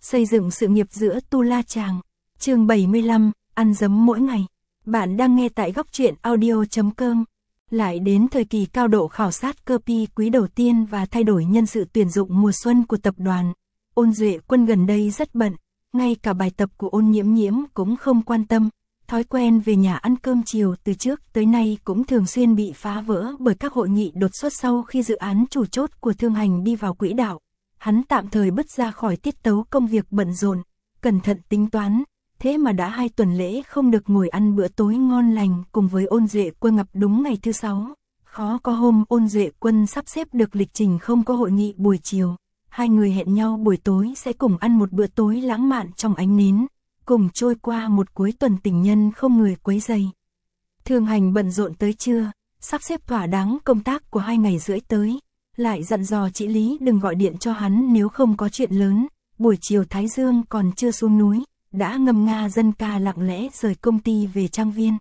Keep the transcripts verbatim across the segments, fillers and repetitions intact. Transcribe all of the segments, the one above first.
Xây dựng sự nghiệp giữa Tu La Chàng. Chương bảy mươi lăm, ăn dấm mỗi ngày. Bạn đang nghe tại góc truyện audio chấm com. Lại đến thời kỳ cao độ khảo sát cơ pi quý đầu tiên và thay đổi nhân sự tuyển dụng mùa xuân của tập đoàn. Ôn Duệ Quân gần đây rất bận, ngay cả bài tập của Ôn Nhiễm Nhiễm cũng không quan tâm. Thói quen về nhà ăn cơm chiều từ trước tới nay cũng thường xuyên bị phá vỡ bởi các hội nghị đột xuất sau khi dự án chủ chốt của Thương Hành đi vào quỹ đạo. Hắn tạm thời bứt ra khỏi tiết tấu công việc bận rộn, cẩn thận tính toán, thế mà đã hai tuần lễ không được ngồi ăn bữa tối ngon lành cùng với Ôn Duệ Quân ngập đúng ngày thứ sáu. Khó có hôm Ôn Duệ Quân sắp xếp được lịch trình không có hội nghị buổi chiều. Hai người hẹn nhau buổi tối sẽ cùng ăn một bữa tối lãng mạn trong ánh nến, cùng trôi qua một cuối tuần tình nhân không người quấy rầy. Thương Hành bận rộn tới trưa, sắp xếp thỏa đáng công tác của hai ngày rưỡi tới, lại dặn dò chị Lý đừng gọi điện cho hắn nếu không có chuyện lớn. Buổi chiều Thái Dương còn chưa xuống núi, đã ngâm nga dân ca lặng lẽ rời công ty về trang viên.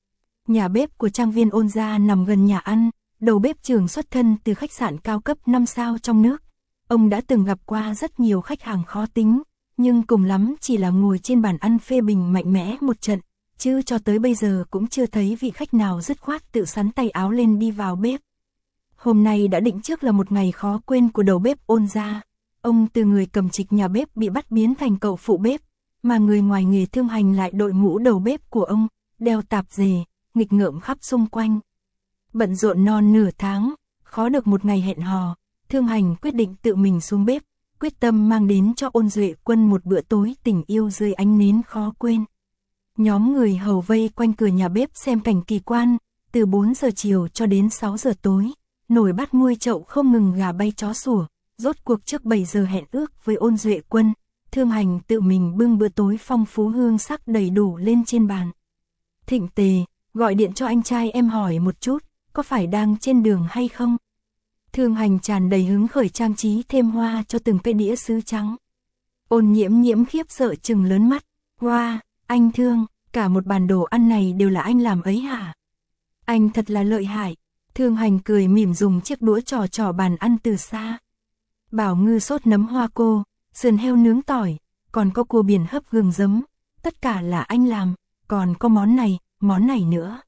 Nhà bếp của trang viên Ôn gia nằm gần nhà ăn, đầu bếp trưởng xuất thân từ khách sạn cao cấp năm sao trong nước. Ông đã từng gặp qua rất nhiều khách hàng khó tính, nhưng cùng lắm chỉ là ngồi trên bàn ăn phê bình mạnh mẽ một trận, chứ cho tới bây giờ cũng chưa thấy vị khách nào dứt khoát tự xắn tay áo lên đi vào bếp. Hôm nay đã định trước là một ngày khó quên của đầu bếp Ôn gia. Ông từ người cầm trịch nhà bếp bị bắt biến thành cậu phụ bếp, mà người ngoài nghề Thương Hành lại đội mũ đầu bếp của ông, đeo tạp dề, nghịch ngợm khắp xung quanh. Bận rộn non nửa tháng, khó được một ngày hẹn hò, Thương Hành quyết định tự mình xuống bếp, quyết tâm mang đến cho Ôn Duệ Quân một bữa tối tình yêu dưới ánh nến khó quên. Nhóm người hầu vây quanh cửa nhà bếp xem cảnh kỳ quan, từ bốn giờ chiều cho đến sáu giờ tối, nồi bát nguôi chậu không ngừng gà bay chó sủa. Rốt cuộc trước bảy giờ hẹn ước với Ôn Duệ Quân, Thương Hành tự mình bưng bữa tối phong phú hương sắc đầy đủ lên trên bàn. Thịnh Tề, gọi điện cho anh trai em hỏi một chút, có phải đang trên đường hay không? Thương Hành tràn đầy hứng khởi trang trí thêm hoa cho từng cái đĩa sứ trắng. Ôn Nhiễm Nhiễm khiếp sợ trừng lớn mắt, wow, anh Thương, cả một bàn đồ ăn này đều là anh làm ấy hả? Anh thật là lợi hại. Thương Hành cười mỉm dùng chiếc đũa trò trò bàn ăn từ xa. Bảo ngư sốt nấm hoa cô, sườn heo nướng tỏi, còn có cua biển hấp gừng giấm, tất cả là anh làm, còn có món này, món này nữa.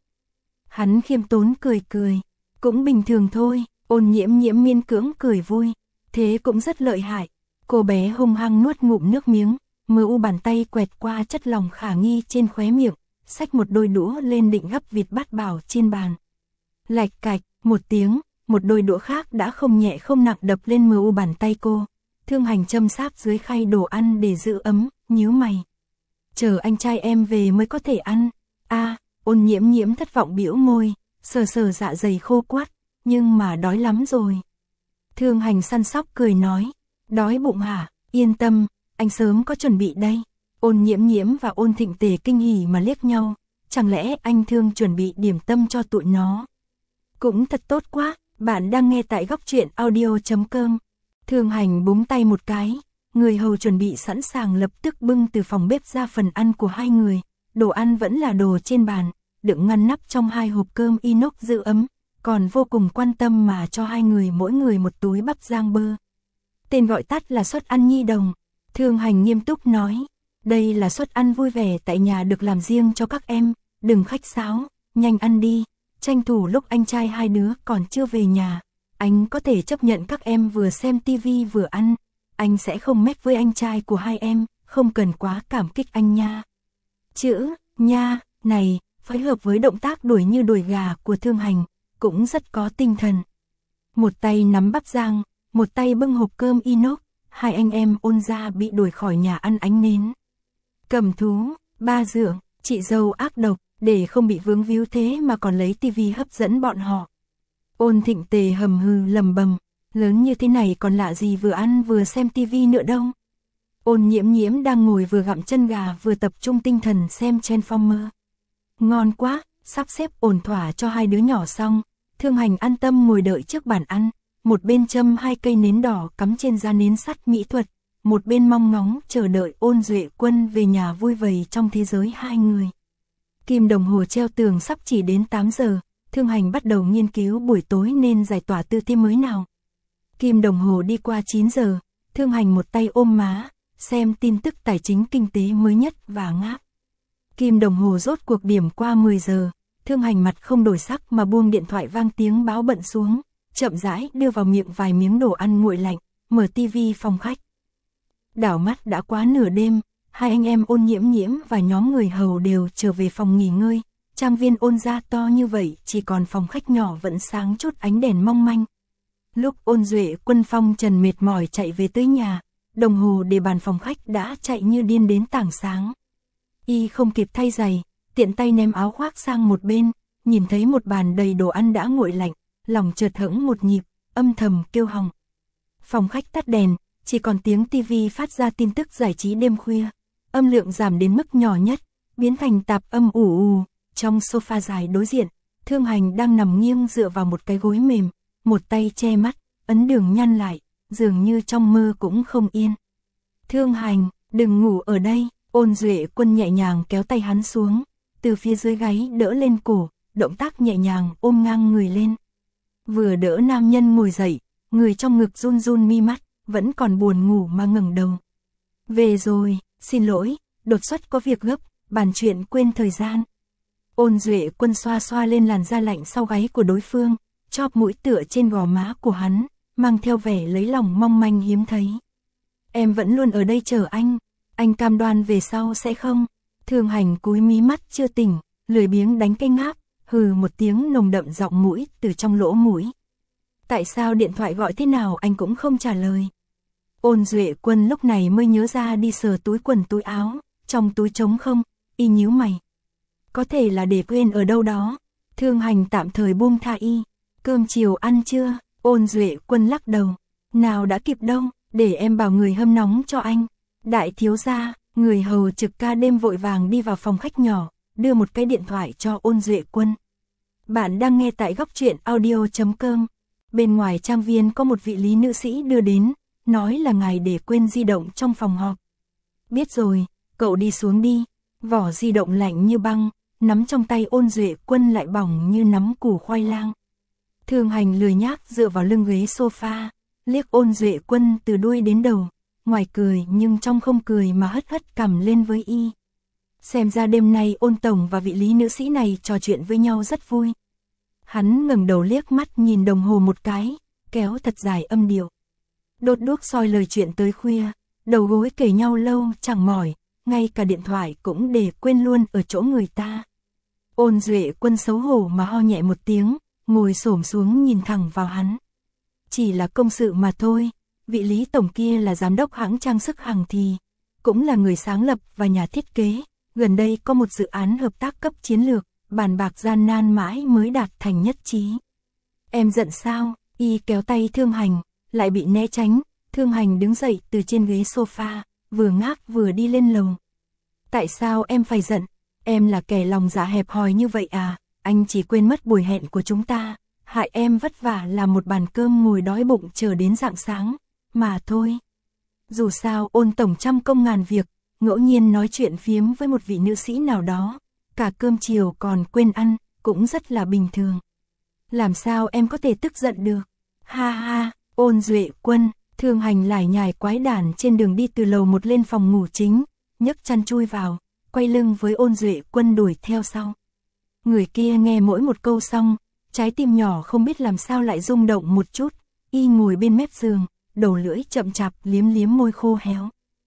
Hắn khiêm tốn cười cười, cũng bình thường thôi. Ôn Nhiễm Nhiễm miên cưỡng cười vui, thế cũng rất lợi hại. Cô bé hung hăng nuốt ngụm nước miếng, mờ u bàn tay quẹt qua chất lòng khả nghi trên khóe miệng, xách một đôi đũa lên định gắp vịt bát bảo trên bàn. Lạch cạch, một tiếng, một đôi đũa khác đã không nhẹ không nặng đập lên mờ u bàn tay cô. Thương Hành châm sáp dưới khay đồ ăn để giữ ấm, nhíu mày. Chờ anh trai em về mới có thể ăn. A, à, Ôn Nhiễm Nhiễm thất vọng bĩu môi, sờ sờ dạ dày khô quắt, nhưng mà đói lắm rồi. Thương Hành săn sóc cười nói, đói bụng hả? Yên tâm, anh sớm có chuẩn bị đây. Ôn Nhiễm Nhiễm và Ôn Thịnh Tề kinh hỉ mà liếc nhau, chẳng lẽ anh Thương chuẩn bị điểm tâm cho tụi nó? Cũng thật tốt quá. Bạn đang nghe tại góc truyện audio chấm com. Thương Hành búng tay một cái, người hầu chuẩn bị sẵn sàng lập tức bưng từ phòng bếp ra phần ăn của hai người. Đồ ăn vẫn là đồ trên bàn, đựng ngăn nắp trong hai hộp cơm inox giữ ấm, còn vô cùng quan tâm mà cho hai người mỗi người một túi bắp rang bơ. Tên gọi tắt là suất ăn nhi đồng. Thương Hành nghiêm túc nói, đây là suất ăn vui vẻ tại nhà được làm riêng cho các em, đừng khách sáo, nhanh ăn đi. Tranh thủ lúc anh trai hai đứa còn chưa về nhà, anh có thể chấp nhận các em vừa xem tivi vừa ăn, anh sẽ không mách với anh trai của hai em, không cần quá cảm kích anh nha. Chữ, nha, này, phối hợp với động tác đuổi như đuổi gà của Thương Hành, cũng rất có tinh thần. Một tay nắm bắp rang, một tay bưng hộp cơm inox, hai anh em Ôn gia bị đuổi khỏi nhà ăn ánh nến. Cầm thú, ba dượng, chị dâu ác độc, để không bị vướng víu thế mà còn lấy tivi hấp dẫn bọn họ. Ôn Thịnh Tề hầm hừ lầm bầm, lớn như thế này còn lạ gì vừa ăn vừa xem tivi nữa đâu. Ôn Nhiễm Nhiễm đang ngồi vừa gặm chân gà vừa tập trung tinh thần xem Transformer. Ngon quá, sắp xếp ổn thỏa cho hai đứa nhỏ xong, Thương Hành an tâm ngồi đợi trước bàn ăn, một bên châm hai cây nến đỏ cắm trên da nến sắt mỹ thuật, một bên mong ngóng chờ đợi Ôn Duệ Quân về nhà vui vầy trong thế giới hai người. Kim đồng hồ treo tường sắp chỉ đến tám giờ, Thương Hành bắt đầu nghiên cứu buổi tối nên giải tỏa tư thế mới nào. Kim đồng hồ đi qua chín giờ, Thương Hành một tay ôm má, xem tin tức tài chính kinh tế mới nhất và ngáp. Kim đồng hồ rốt cuộc điểm qua mười giờ, Thương Hành mặt không đổi sắc mà buông điện thoại vang tiếng báo bận xuống, chậm rãi đưa vào miệng vài miếng đồ ăn nguội lạnh, mở tivi phòng khách. Đảo mắt đã quá nửa đêm, hai anh em Ôn Nhiễm Nhiễm và nhóm người hầu đều trở về phòng nghỉ ngơi. Trang viên Ôn gia to như vậy, chỉ còn phòng khách nhỏ vẫn sáng chút ánh đèn mong manh. Lúc Ôn Duệ Quân phong trần mệt mỏi chạy về tới nhà, đồng hồ để bàn phòng khách đã chạy như điên đến tảng sáng. Y không kịp thay giày, tiện tay ném áo khoác sang một bên, nhìn thấy một bàn đầy đồ ăn đã nguội lạnh, lòng chợt hững một nhịp, âm thầm kêu hỏng. Phòng khách tắt đèn, chỉ còn tiếng tivi phát ra tin tức giải trí đêm khuya, âm lượng giảm đến mức nhỏ nhất, biến thành tạp âm ù ù. Trong sofa dài đối diện, Thương Hành đang nằm nghiêng dựa vào một cái gối mềm, một tay che mắt, ấn đường nhăn lại, dường như trong mơ cũng không yên. Thương Hành, đừng ngủ ở đây. Ôn Duệ Quân nhẹ nhàng kéo tay hắn xuống, từ phía dưới gáy đỡ lên cổ, động tác nhẹ nhàng ôm ngang người lên. Vừa đỡ nam nhân ngồi dậy, người trong ngực run run mi mắt, vẫn còn buồn ngủ mà ngẩng đầu. Về rồi, xin lỗi, đột xuất có việc gấp, bàn chuyện quên thời gian. Ôn Duệ Quân xoa xoa lên làn da lạnh sau gáy của đối phương, chóp mũi tựa trên gò má của hắn, mang theo vẻ lấy lòng mong manh hiếm thấy. Em vẫn luôn ở đây chờ anh, anh cam đoan về sau sẽ không? Thương Hành cúi mí mắt chưa tỉnh, lười biếng đánh cái ngáp, hừ một tiếng nồng đậm giọng mũi từ trong lỗ mũi. Tại sao điện thoại gọi thế nào anh cũng không trả lời? Ôn Duệ Quân lúc này mới nhớ ra đi sờ túi quần túi áo, trong túi trống không, y nhíu mày. Có thể là để quên ở đâu đó. Thương Hành tạm thời buông tha y. Cơm chiều ăn chưa? Ôn Duệ Quân lắc đầu. Nào đã kịp đâu, để em bảo người hâm nóng cho anh. Đại thiếu gia, người hầu trực ca đêm vội vàng đi vào phòng khách nhỏ, đưa một cái điện thoại cho Ôn Duệ Quân. Bạn đang nghe tại góc truyện audio chấm com. Bên ngoài trang viên có một vị lý nữ sĩ đưa đến, nói là ngài để quên di động trong phòng họp. Biết rồi, cậu đi xuống đi. Vỏ di động lạnh như băng, nắm trong tay Ôn Duệ Quân lại bỏng như nắm củ khoai lang. Thương Hành lười nhác dựa vào lưng ghế sofa, liếc Ôn Duệ Quân từ đuôi đến đầu, ngoài cười nhưng trong không cười mà hất hất cằm lên với y. Xem ra đêm nay Ôn tổng và vị lý nữ sĩ này trò chuyện với nhau rất vui. Hắn ngẩng đầu liếc mắt nhìn đồng hồ một cái, kéo thật dài âm điệu. Đốt đuốc soi lời chuyện tới khuya, đầu gối kề nhau lâu chẳng mỏi, ngay cả điện thoại cũng để quên luôn ở chỗ người ta. Ôn Duệ Quân xấu hổ mà ho nhẹ một tiếng, ngồi xổm xuống nhìn thẳng vào hắn. Chỉ là công sự mà thôi, vị lý tổng kia là giám đốc hãng trang sức Hằng Thì, cũng là người sáng lập và nhà thiết kế, gần đây có một dự án hợp tác cấp chiến lược, bàn bạc gian nan mãi mới đạt thành nhất trí. Em giận sao? Y kéo tay Thương Hành, lại bị né tránh. Thương Hành đứng dậy từ trên ghế sofa, vừa ngáp vừa đi lên lầu. Tại sao em phải giận? Em là kẻ lòng dạ hẹp hòi như vậy à? Anh chỉ quên mất buổi hẹn của chúng ta, hại em vất vả làm một bàn cơm ngồi đói bụng chờ đến rạng sáng, mà thôi. Dù sao Ôn tổng trăm công ngàn việc, ngẫu nhiên nói chuyện phiếm với một vị nữ sĩ nào đó, cả cơm chiều còn quên ăn, cũng rất là bình thường. Làm sao em có thể tức giận được? Ha ha, Ôn Duệ Quân. Thương Hành lải nhải quái đản trên đường đi từ lầu một lên phòng ngủ chính, nhấc chăn chui vào, quay lưng với Ôn Duệ Quân đuổi theo sau. Người kia nghe mỗi một câu xong, trái tim nhỏ không biết làm sao lại rung động một chút, y ngồi bên mép giường, đầu lưỡi chậm chạp liếm liếm môi khô héo.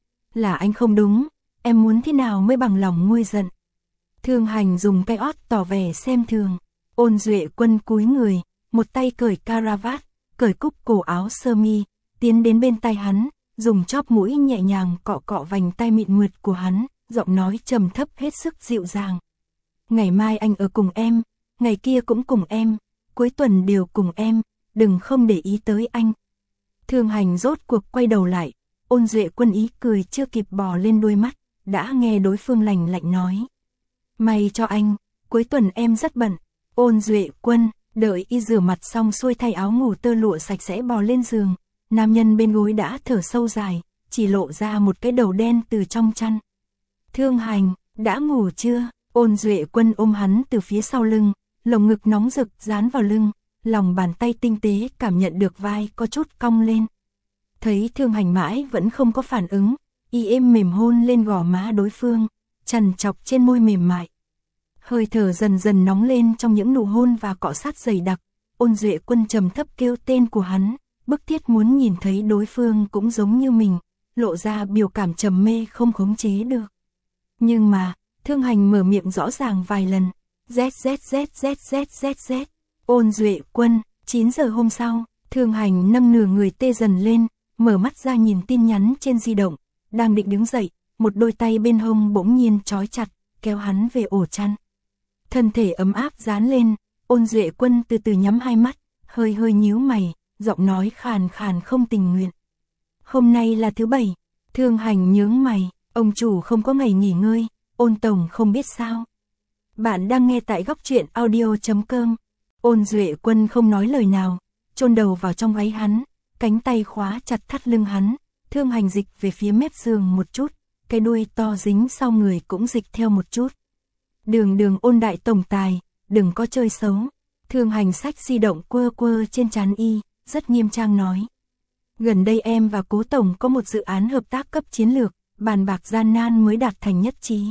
Là anh không đúng, em muốn thế nào mới bằng lòng nguôi giận? Thương Hành dùng cái ót tỏ vẻ xem thường. Ôn Duệ Quân cúi người, một tay cởi caravat, cởi cúc cổ áo sơ mi, tiến đến bên tai hắn, dùng chóp mũi nhẹ nhàng cọ cọ vành tai mịn mượt của hắn, giọng nói trầm thấp hết sức dịu dàng. Ngày mai anh ở cùng em, ngày kia cũng cùng em, cuối tuần đều cùng em, đừng không để ý tới anh. Thương Hành rốt cuộc quay đầu lại, Ôn Duệ Quân ý cười chưa kịp bò lên đôi mắt, đã nghe đối phương lạnh lạnh nói. May cho anh, cuối tuần em rất bận. Ôn Duệ Quân, đợi y rửa mặt xong xuôi thay áo ngủ tơ lụa sạch sẽ bò lên giường. Nam nhân bên gối đã thở sâu dài, chỉ lộ ra một cái đầu đen từ trong chăn. Thương Hành, đã ngủ chưa? Ôn Duệ Quân ôm hắn từ phía sau lưng, lồng ngực nóng rực dán vào lưng, lòng bàn tay tinh tế cảm nhận được vai có chút cong lên. Thấy Thương Hành mãi vẫn không có phản ứng, y êm mềm hôn lên gò má đối phương, chằn chọc trên môi mềm mại. Hơi thở dần dần nóng lên trong những nụ hôn và cọ sát dày đặc, Ôn Duệ Quân trầm thấp kêu tên của hắn, bức thiết muốn nhìn thấy đối phương cũng giống như mình, lộ ra biểu cảm trầm mê không khống chế được. Nhưng mà, Thương Hành mở miệng rõ ràng vài lần, z z z z z z z, Ôn Duệ Quân. chín giờ hôm sau, Thương Hành nâng nửa người tê dần lên, mở mắt ra nhìn tin nhắn trên di động, đang định đứng dậy, một đôi tay bên hông bỗng nhiên trói chặt, kéo hắn về ổ chăn. Thân thể ấm áp dán lên, Ôn Duệ Quân từ từ nhắm hai mắt, hơi hơi nhíu mày, giọng nói khàn khàn không tình nguyện. Hôm nay là thứ bảy, Thương Hành nhướng mày, ông chủ không có ngày nghỉ ngơi, Ôn tổng không biết sao. Bạn đang nghe tại góc truyện audio chấm com. Ôn Duệ Quân không nói lời nào, chôn đầu vào trong váy hắn, cánh tay khóa chặt thắt lưng hắn, Thương Hành dịch về phía mép giường một chút, cái đuôi to dính sau người cũng dịch theo một chút. Đường đường Ôn đại tổng tài, đừng có chơi xấu. Thương Hành xách di động quơ quơ trên trán y, rất nghiêm trang nói. Gần đây em và Cố tổng có một dự án hợp tác cấp chiến lược, bàn bạc gian nan mới đạt thành nhất trí.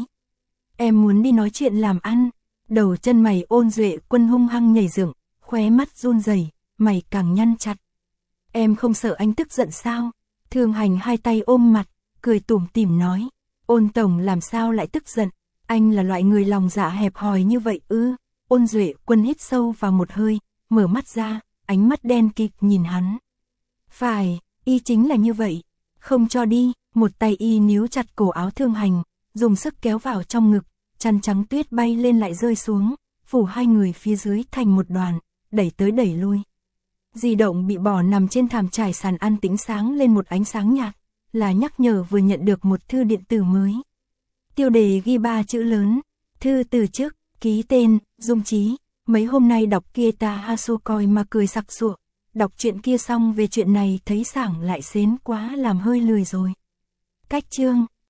Em muốn đi nói chuyện làm ăn. Đầu chân mày Ôn Duệ Quân hung hăng nhảy dựng, khóe mắt run rẩy, mày càng nhăn chặt. Em không sợ anh tức giận sao? Thương Hành hai tay ôm mặt, cười tủm tỉm nói. Ôn tổng làm sao lại tức giận? Anh là loại người lòng dạ hẹp hòi như vậy ư? Ôn Duệ Quân hít sâu vào một hơi, mở mắt ra, ánh mắt đen kịt nhìn hắn. Phải, y chính là như vậy. Không cho đi, một tay y níu chặt cổ áo Thương Hành, dùng sức kéo vào trong ngực, chăn trắng tuyết bay lên lại rơi xuống, phủ hai người phía dưới thành một đoàn, đẩy tới đẩy lui. Di động bị bỏ nằm trên thảm trải sàn ăn tĩnh sáng lên một ánh sáng nhạt, là nhắc nhở vừa nhận được một thư điện tử mới. Tiêu đề ghi ba chữ lớn, thư từ chức, ký tên, Dung Chí. Mấy hôm nay đọc kia ta Hasukoi mà cười sặc sụa, đọc chuyện kia xong về chuyện này thấy sảng lại xến quá làm hơi lười rồi. Cách chương